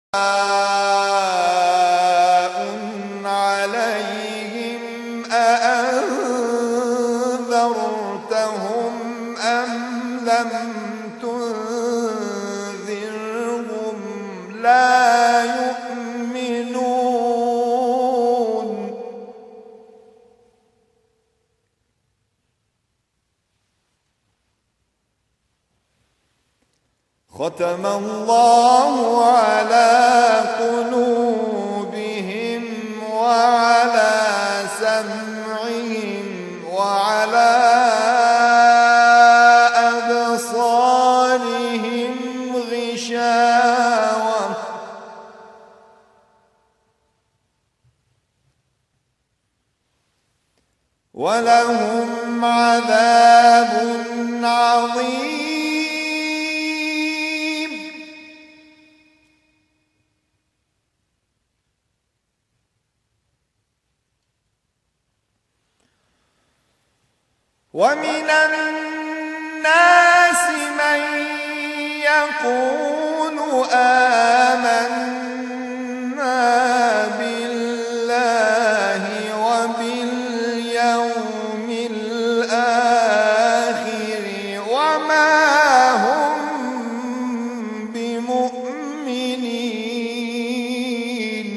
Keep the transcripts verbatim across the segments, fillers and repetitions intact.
عليهم أأنذرتهم أم لم تنذرهم لا يؤمنون. ختم الله على قلوبهم وعلى سمعهم وعلى أبصارهم غشاوة ولهم عذاب عظيم. ومن الناس من يقول آمنا بالله وباليوم الآخر وما هم بمؤمنين.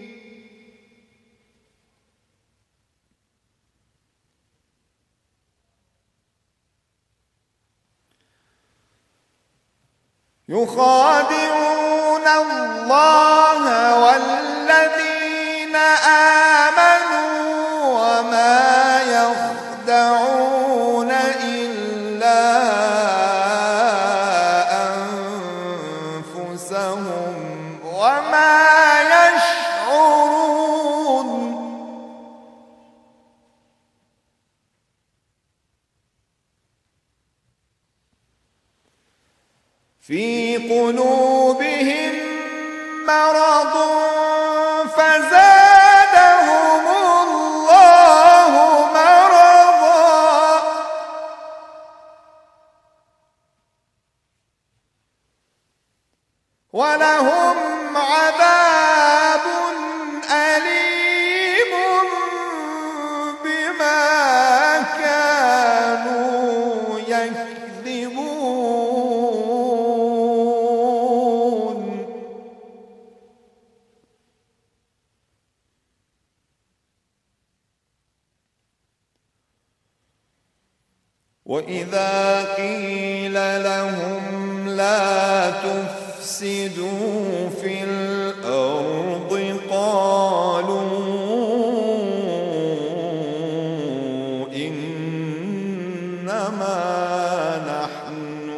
يخادعون الله والذين آمنوا وما يخدعون إلا أنفسهم وما يشعرون. في قلوبهم مرض فزادهم الله مرضا ولهم عذاب أليم بما كانوا يكذبون. وإذا قيل لهم لا تفسدوا في الأرض قالوا إنما نحن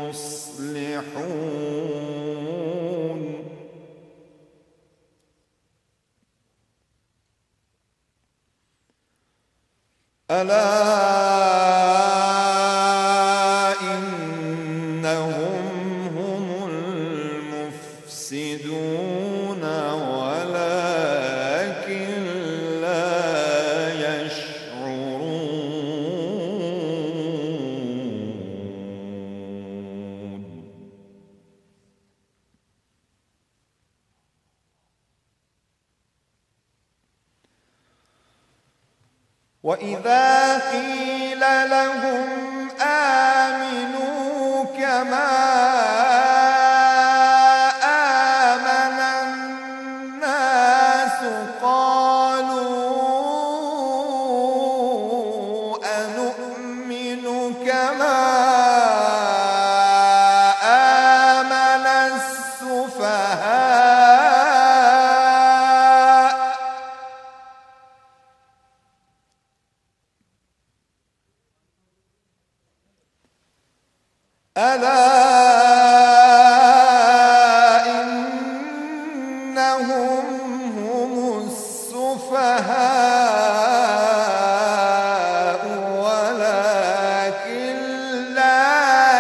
مصلحون. ألا إنهم هم المفسدون ولكن لا يشعرون. وإذا قيل لهم آمنوا كما آمن الناس قالوا أنؤمن كما آمن السفهاء ألا إنهم هم السفهاء ولكن لا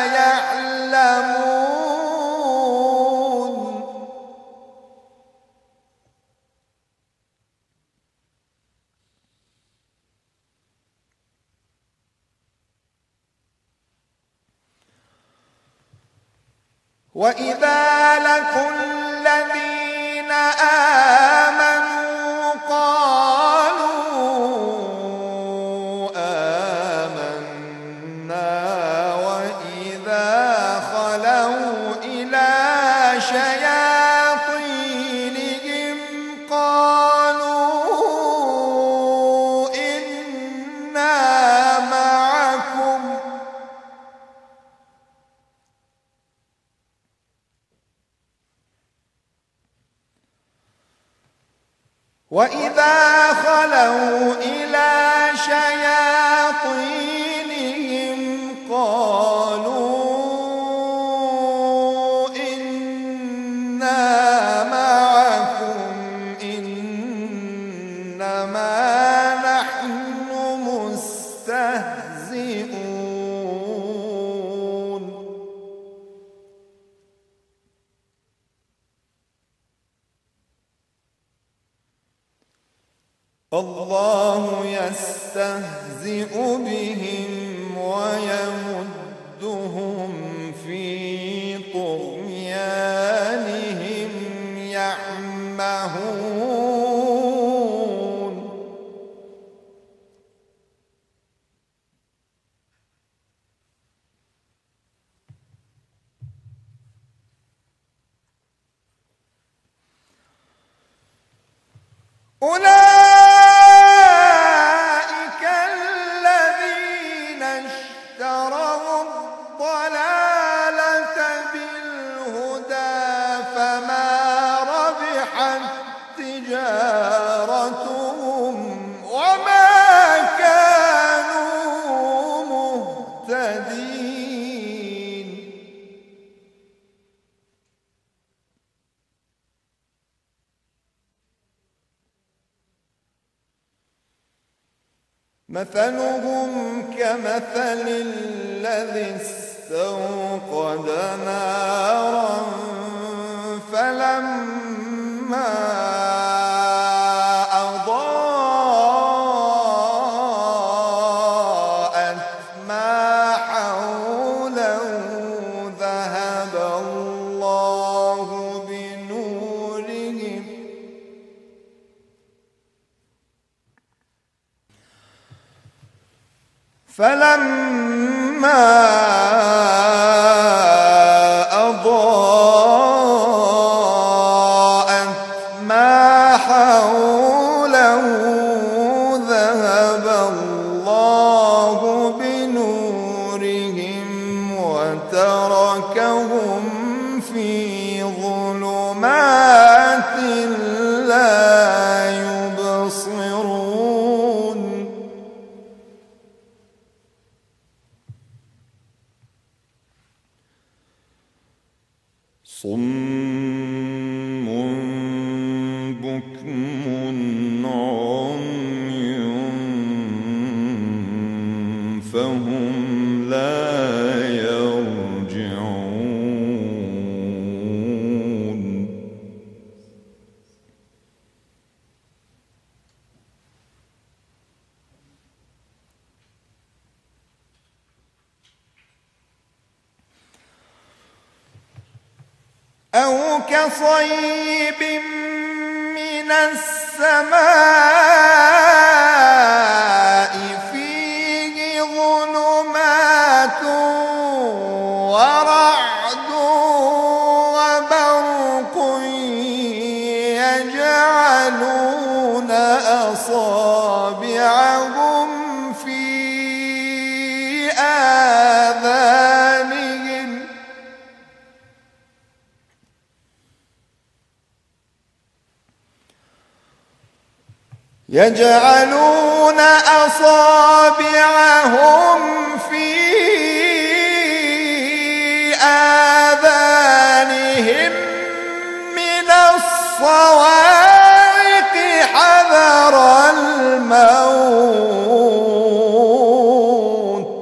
يعلمون. وإذا لقوا الذين وإذا خلوا إلى شياطينهم قالوا إنا معكم إنما نحن مستهزئون الله يستهزئ بهم ويمدهم في طغيانهم يعمهون أولئك الذين اشتروا الضلالة بالهدى فما ربحت تجارتهم وما كانوا مهتدين مثلهم كمثل الذي استوقد نارا فلما أضاءت ما حوله ذهب الله بنورهم فلما أضاءت ما حوله ذهب الله بنورهم وتركهم في ظلمات لا يبصرون صم بكم عمي فهم لا يرجعون أو كصيب من السماء فيه ظلمات ورعد وبرق يجعلون أصابعهم في آذانهم يجعلون أصابعهم في آذانهم من الصواعق حذر الموت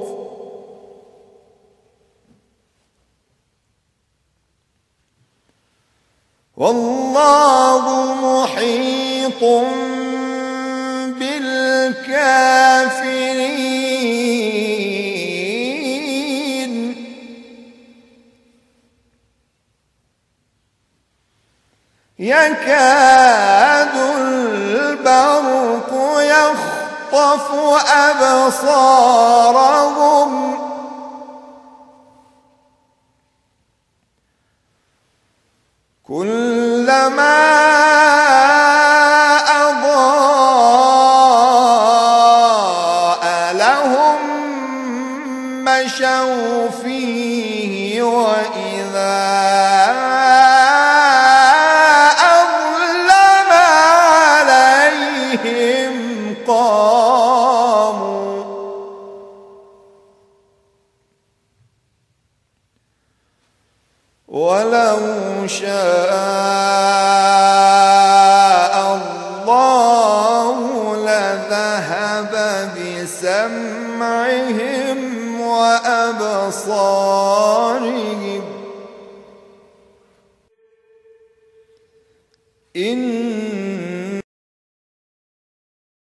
والله محيط بالكافرين يكاد البرق يخطف أبصارهم كلما أضاء لهم مشوا فيه وإذا أظلم عليهم شاء الله لذهب بسمعهم وأبصارهم إن